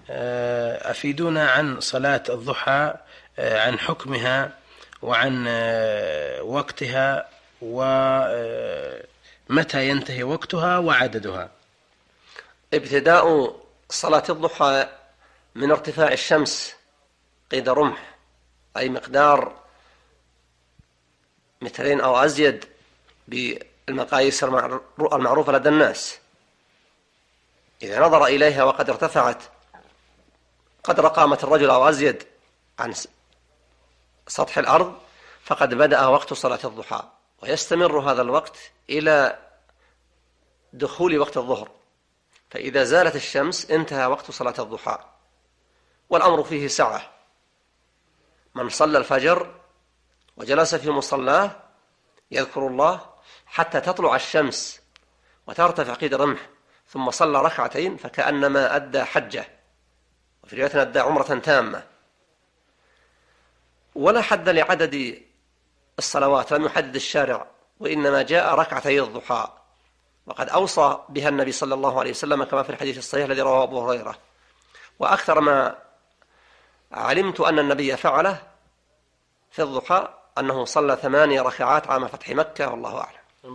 أفيدونا عن صلاة الضحى، عن حكمها وعن وقتها ومتى ينتهي وقتها وعددها. ابتداء صلاة الضحى من ارتفاع الشمس قيد رمح، أي مقدار 2 متر أو أزيد بالمقاييس المعروفة لدى الناس. إذا نظر إليها وقد ارتفعت قدر قامة الرجل أو أزيد عن سطح الأرض فقد بدأ وقت صلاة الضحى، ويستمر هذا الوقت إلى دخول وقت الظهر، فإذا زالت الشمس انتهى وقت صلاة الضحى. والأمر فيه سعة. من صلى الفجر وجلس في مصلاه يذكر الله حتى تطلع الشمس وترتفع قيد رمح، ثم صلى ركعتين فكأنما أدى حجة، وفي رواية أدى عمرة تامة. ولا حد لعدد الصلوات، لم يحدد الشارع، وإنما جاء ركعتي الضحى، وقد أوصى بها النبي صلى الله عليه وسلم كما في الحديث الصحيح الذي رواه أبو هريرة. وأكثر ما علمت أن النبي فعله في الضحى أنه صلى 8 ركعات عام فتح مكة، والله أعلم.